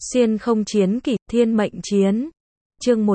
Xuyên không chiến kỷ, thiên mệnh chiến. Chương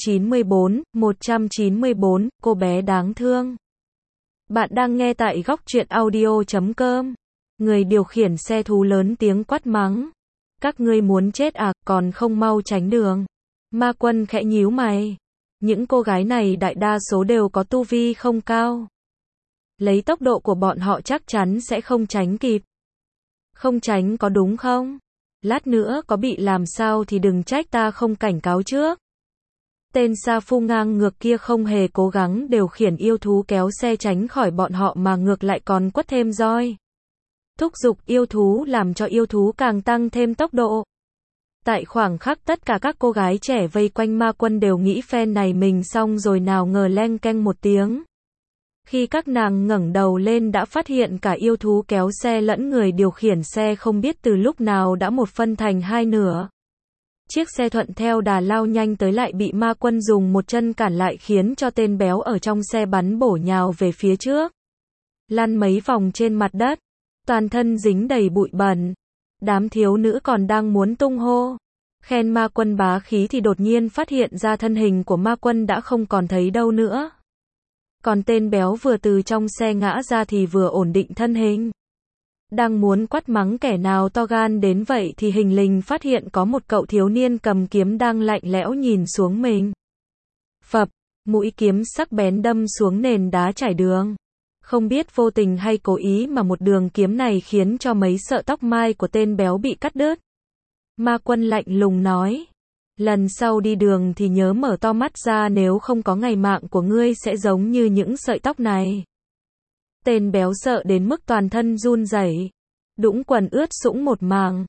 194, cô bé đáng thương. Bạn đang nghe tại góc truyện audio.com. Người điều khiển xe thú lớn tiếng quát mắng. Các ngươi muốn chết à, còn không mau tránh đường. Ma Quân khẽ nhíu mày. Những cô gái này đại đa số đều có tu vi không cao. Lấy tốc độ của bọn họ chắc chắn sẽ không tránh kịp. Không tránh có đúng không? Lát nữa có bị làm sao thì đừng trách ta không cảnh cáo trước. Tên sa phu ngang ngược kia không hề cố gắng điều khiển yêu thú kéo xe tránh khỏi bọn họ mà ngược lại còn quất thêm roi. Thúc giục yêu thú làm cho yêu thú càng tăng thêm tốc độ. Tại khoảng khắc tất cả các cô gái trẻ vây quanh Ma Quân đều nghĩ phen này mình xong rồi, nào ngờ leng keng một tiếng. Khi các nàng ngẩng đầu lên đã phát hiện cả yêu thú kéo xe lẫn người điều khiển xe không biết từ lúc nào đã một phân thành hai nửa. Chiếc xe thuận theo đà lao nhanh tới lại bị Ma Quân dùng một chân cản lại khiến cho tên béo ở trong xe bắn bổ nhào về phía trước. Lăn mấy vòng trên mặt đất, toàn thân dính đầy bụi bẩn. Đám thiếu nữ còn đang muốn tung hô khen Ma Quân bá khí thì đột nhiên phát hiện ra thân hình của Ma Quân đã không còn thấy đâu nữa. Còn tên béo vừa từ trong xe ngã ra thì vừa ổn định thân hình. Đang muốn quát mắng kẻ nào to gan đến vậy thì hình lình phát hiện có một cậu thiếu niên cầm kiếm đang lạnh lẽo nhìn xuống mình. Phập, mũi kiếm sắc bén đâm xuống nền đá trải đường. Không biết vô tình hay cố ý mà một đường kiếm này khiến cho mấy sợi tóc mai của tên béo bị cắt đứt. Ma Quân lạnh lùng nói. Lần sau đi đường thì nhớ mở to mắt ra, nếu không có ngày mạng của ngươi sẽ giống như những sợi tóc này. Tên béo sợ đến mức toàn thân run rẩy, đũng quần ướt sũng một mảng.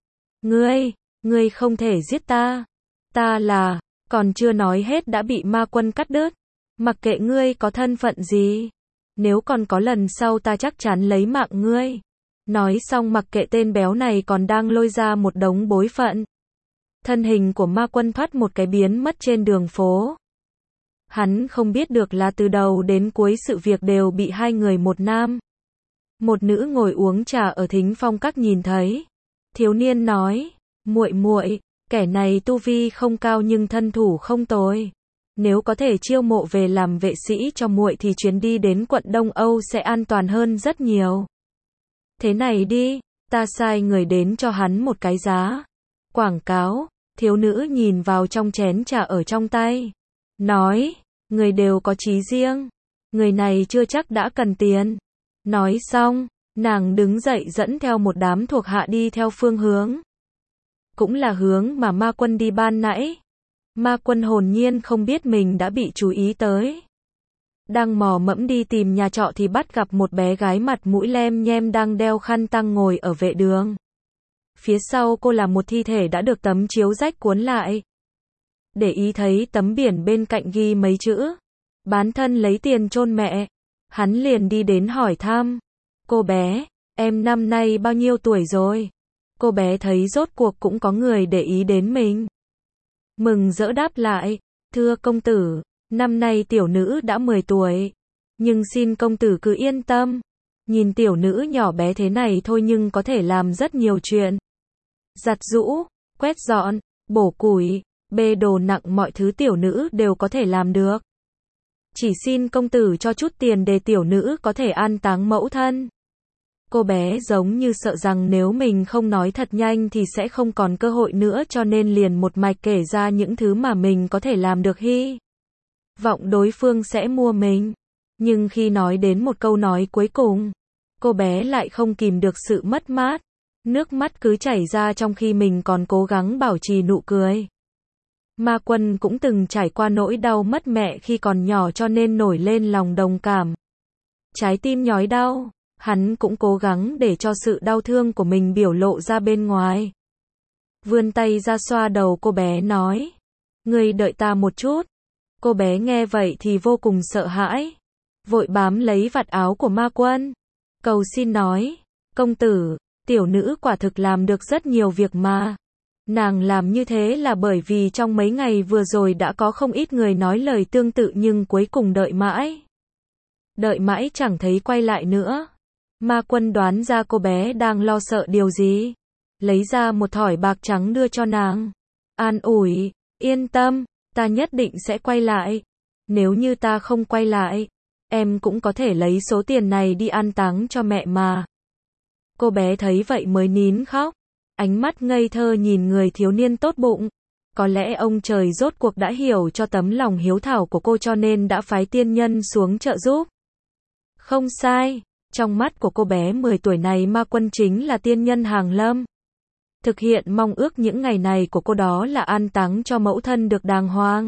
Ngươi không thể giết ta. Ta là, còn chưa nói hết đã bị Ma Quân cắt đứt. Mặc kệ ngươi có thân phận gì, nếu còn có lần sau ta chắc chắn lấy mạng ngươi. Nói xong mặc kệ tên béo này còn đang lôi ra một đống bối phận. Thân hình của Ma Quân thoát một cái biến mất trên đường phố. Hắn không biết được là từ đầu đến cuối sự việc đều bị hai người một nam, một nữ ngồi uống trà ở thính phong các nhìn thấy. Thiếu niên nói, muội, kẻ này tu vi không cao nhưng thân thủ không tồi. Nếu có thể chiêu mộ về làm vệ sĩ cho muội thì chuyến đi đến quận Đông Âu sẽ an toàn hơn rất nhiều. Thế này đi, ta sai người đến cho hắn một cái giá quảng cáo. Thiếu nữ nhìn vào trong chén trà ở trong tay, nói, người đều có chí riêng, người này chưa chắc đã cần tiền. Nói xong, nàng đứng dậy dẫn theo một đám thuộc hạ đi theo phương hướng. Cũng là hướng mà Ma Quân đi ban nãy. Ma Quân hồn nhiên không biết mình đã bị chú ý tới. Đang mò mẫm đi tìm nhà trọ thì bắt gặp một bé gái mặt mũi lem nhem đang đeo khăn tang ngồi ở vệ đường. Phía sau cô là một thi thể đã được tấm chiếu rách cuốn lại. Để ý thấy tấm biển bên cạnh ghi mấy chữ, bán thân lấy tiền chôn mẹ. Hắn liền đi đến hỏi thăm. Cô bé, em năm nay bao nhiêu tuổi rồi? Cô bé thấy rốt cuộc cũng có người để ý đến mình. Mừng rỡ đáp lại, thưa công tử, năm nay tiểu nữ đã 10 tuổi. Nhưng xin công tử cứ yên tâm. Nhìn tiểu nữ nhỏ bé thế này thôi nhưng có thể làm rất nhiều chuyện. Giặt giũ, quét dọn, bổ củi, bê đồ nặng mọi thứ tiểu nữ đều có thể làm được. Chỉ xin công tử cho chút tiền để tiểu nữ có thể an táng mẫu thân. Cô bé giống như sợ rằng nếu mình không nói thật nhanh thì sẽ không còn cơ hội nữa cho nên liền một mạch kể ra những thứ mà mình có thể làm được, hy vọng đối phương sẽ mua mình. Nhưng khi nói đến một câu nói cuối cùng, cô bé lại không kìm được sự mất mát. Nước mắt cứ chảy ra trong khi mình còn cố gắng bảo trì nụ cười. Ma Quân cũng từng trải qua nỗi đau mất mẹ khi còn nhỏ cho nên nổi lên lòng đồng cảm. Trái tim nhói đau, hắn cũng cố gắng để cho sự đau thương của mình biểu lộ ra bên ngoài. Vươn tay ra xoa đầu cô bé nói, ngươi đợi ta một chút. Cô bé nghe vậy thì vô cùng sợ hãi, vội bám lấy vạt áo của Ma Quân, cầu xin nói, công tử, tiểu nữ quả thực làm được rất nhiều việc mà. Nàng làm như thế là bởi vì trong mấy ngày vừa rồi đã có không ít người nói lời tương tự nhưng cuối cùng đợi mãi chẳng thấy quay lại nữa. Ma Quân đoán ra cô bé đang lo sợ điều gì, lấy ra một thỏi bạc trắng đưa cho nàng. An ủi, yên tâm, ta nhất định sẽ quay lại. Nếu như ta không quay lại, em cũng có thể lấy số tiền này đi an táng cho mẹ mà. Cô bé thấy vậy mới nín khóc, ánh mắt ngây thơ nhìn người thiếu niên tốt bụng. Có lẽ ông trời rốt cuộc đã hiểu cho tấm lòng hiếu thảo của cô cho nên đã phái tiên nhân xuống trợ giúp. Không sai, trong mắt của cô bé 10 tuổi này Ma Quân chính là tiên nhân hàng lâm. Thực hiện mong ước những ngày này của cô đó là an táng cho mẫu thân được đàng hoàng.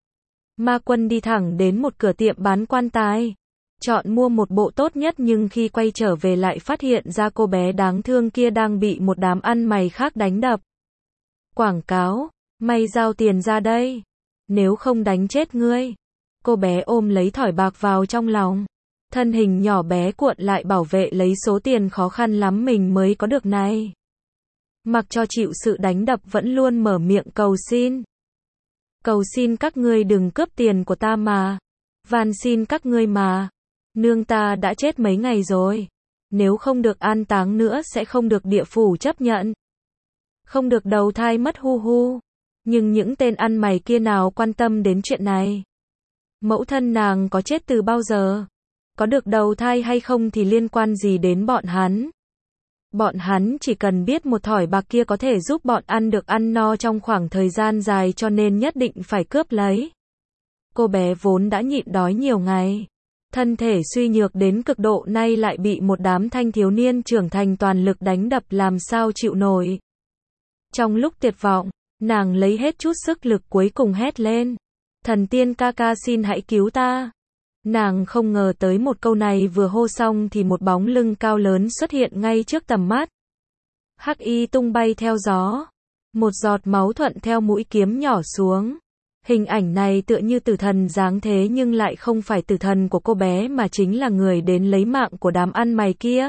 Ma Quân đi thẳng đến một cửa tiệm bán quan tài, chọn mua một bộ tốt nhất nhưng khi quay trở về lại phát hiện ra cô bé đáng thương kia đang bị một đám ăn mày khác đánh đập. Quảng cáo, mày giao tiền ra đây, nếu không đánh chết ngươi. Cô bé ôm lấy thỏi bạc vào trong lòng, thân hình nhỏ bé cuộn lại bảo vệ lấy số tiền khó khăn lắm mình mới có được này. Mặc cho chịu sự đánh đập vẫn luôn mở miệng cầu xin. Cầu xin các ngươi đừng cướp tiền của ta mà. Van xin các ngươi mà. Nương ta đã chết mấy ngày rồi. Nếu không được an táng nữa sẽ không được địa phủ chấp nhận. Không được đầu thai mất hu hu. Nhưng những tên ăn mày kia nào quan tâm đến chuyện này. Mẫu thân nàng có chết từ bao giờ? Có được đầu thai hay không thì liên quan gì đến bọn hắn? Bọn hắn chỉ cần biết một thỏi bạc kia có thể giúp bọn ăn được ăn no trong khoảng thời gian dài cho nên nhất định phải cướp lấy. Cô bé vốn đã nhịn đói nhiều ngày. Thân thể suy nhược đến cực độ nay lại bị một đám thanh thiếu niên trưởng thành toàn lực đánh đập làm sao chịu nổi. Trong lúc tuyệt vọng, nàng lấy hết chút sức lực cuối cùng hét lên. Thần tiên ca ca xin hãy cứu ta. Nàng không ngờ tới một câu này vừa hô xong thì một bóng lưng cao lớn xuất hiện ngay trước tầm mắt. Hắc y tung bay theo gió. Một giọt máu thuận theo mũi kiếm nhỏ xuống. Hình ảnh này tựa như tử thần giáng thế nhưng lại không phải tử thần của cô bé mà chính là người đến lấy mạng của đám ăn mày kia.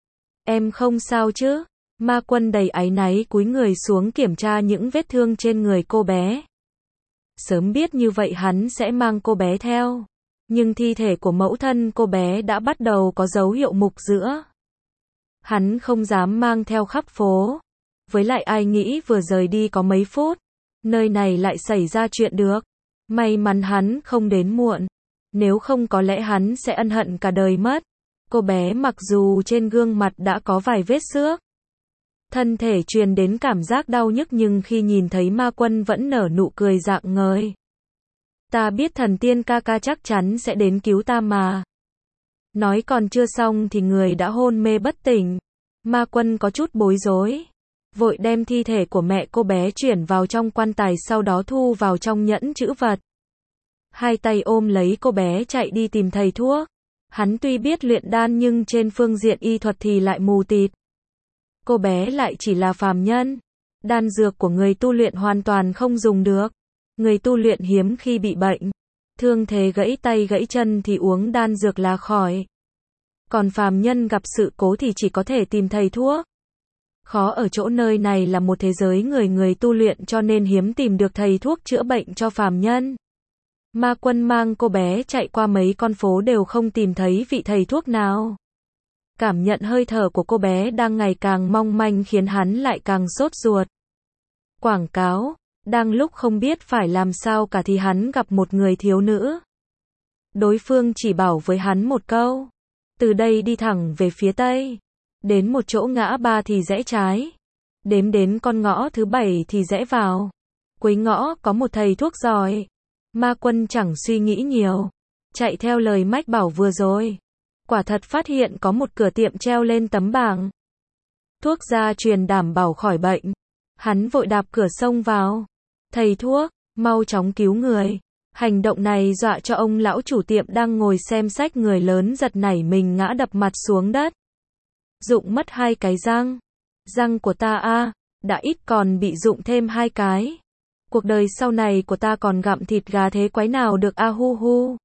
Em không sao chứ? Ma Quân đầy áy náy cúi người xuống kiểm tra những vết thương trên người cô bé. Sớm biết như vậy hắn sẽ mang cô bé theo. Nhưng thi thể của mẫu thân cô bé đã bắt đầu có dấu hiệu mục rữa. Hắn không dám mang theo khắp phố. Với lại ai nghĩ vừa rời đi có mấy phút, nơi này lại xảy ra chuyện được. May mắn hắn không đến muộn. Nếu không có lẽ hắn sẽ ân hận cả đời mất. Cô bé mặc dù trên gương mặt đã có vài vết xước. Thân thể truyền đến cảm giác đau nhức nhưng khi nhìn thấy Ma Quân vẫn nở nụ cười rạng ngời. Ta biết thần tiên ca ca chắc chắn sẽ đến cứu ta mà. Nói còn chưa xong thì người đã hôn mê bất tỉnh. Ma Quân có chút bối rối. Vội đem thi thể của mẹ cô bé chuyển vào trong quan tài sau đó thu vào trong nhẫn trữ vật. Hai tay ôm lấy cô bé chạy đi tìm thầy thuốc. Hắn tuy biết luyện đan nhưng trên phương diện y thuật thì lại mù tịt. Cô bé lại chỉ là phàm nhân. Đan dược của người tu luyện hoàn toàn không dùng được. Người tu luyện hiếm khi bị bệnh, thương thế gãy tay gãy chân thì uống đan dược là khỏi. Còn phàm nhân gặp sự cố thì chỉ có thể tìm thầy thuốc. Khó ở chỗ nơi này là một thế giới người tu luyện cho nên hiếm tìm được thầy thuốc chữa bệnh cho phàm nhân. Ma Quân mang cô bé chạy qua mấy con phố đều không tìm thấy vị thầy thuốc nào. Cảm nhận hơi thở của cô bé đang ngày càng mong manh khiến hắn lại càng sốt ruột. Quảng cáo. Đang lúc không biết phải làm sao cả thì hắn gặp một người thiếu nữ. Đối phương chỉ bảo với hắn một câu. Từ đây đi thẳng về phía tây. Đến một chỗ ngã ba thì rẽ trái. Đếm đến con ngõ thứ 7 thì rẽ vào. Cuối ngõ có một thầy thuốc giỏi. Ma Quân chẳng suy nghĩ nhiều. Chạy theo lời mách bảo vừa rồi. Quả thật phát hiện có một cửa tiệm treo lên tấm bảng. Thuốc gia truyền đảm bảo khỏi bệnh. Hắn vội đạp cửa xông vào. Thầy thuốc, mau chóng cứu người. Hành động này dọa cho ông lão chủ tiệm đang ngồi xem sách người lớn giật nảy mình ngã đập mặt xuống đất. Rụng mất 2 cái răng. Răng của ta a, đã ít còn bị rụng thêm 2 cái. Cuộc đời sau này của ta còn gặm thịt gà thế quái nào được a hu hu.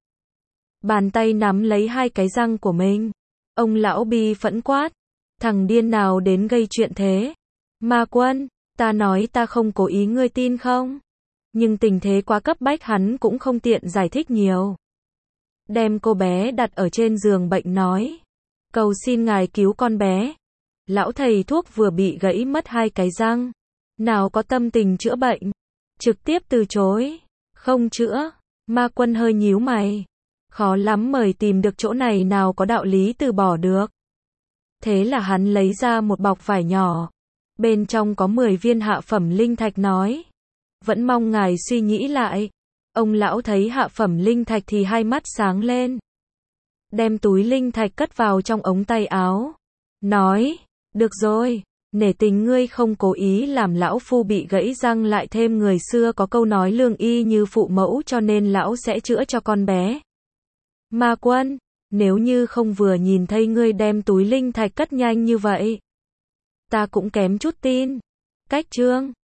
Bàn tay nắm lấy 2 cái răng của mình. Ông lão bi phẫn quát. Thằng điên nào đến gây chuyện thế? Ma Quân. Ta nói ta không cố ý ngươi tin không? Nhưng tình thế quá cấp bách hắn cũng không tiện giải thích nhiều. Đem cô bé đặt ở trên giường bệnh nói. Cầu xin ngài cứu con bé. Lão thầy thuốc vừa bị gãy mất 2 cái răng. Nào có tâm tình chữa bệnh. Trực tiếp từ chối. Không chữa. Ma Quân hơi nhíu mày. Khó lắm mời tìm được chỗ này nào có đạo lý từ bỏ được. Thế là hắn lấy ra một bọc vải nhỏ. Bên trong có 10 viên hạ phẩm linh thạch nói. Vẫn mong ngài suy nghĩ lại. Ông lão thấy hạ phẩm linh thạch thì hai mắt sáng lên. Đem túi linh thạch cất vào trong ống tay áo. Nói, được rồi, nể tình ngươi không cố ý làm lão phu bị gãy răng, lại thêm người xưa có câu nói lương y như phụ mẫu, cho nên lão sẽ chữa cho con bé. Ma Quân, nếu như không vừa nhìn thấy ngươi đem túi linh thạch cất nhanh như vậy, ta cũng kém chút tin. Cách chương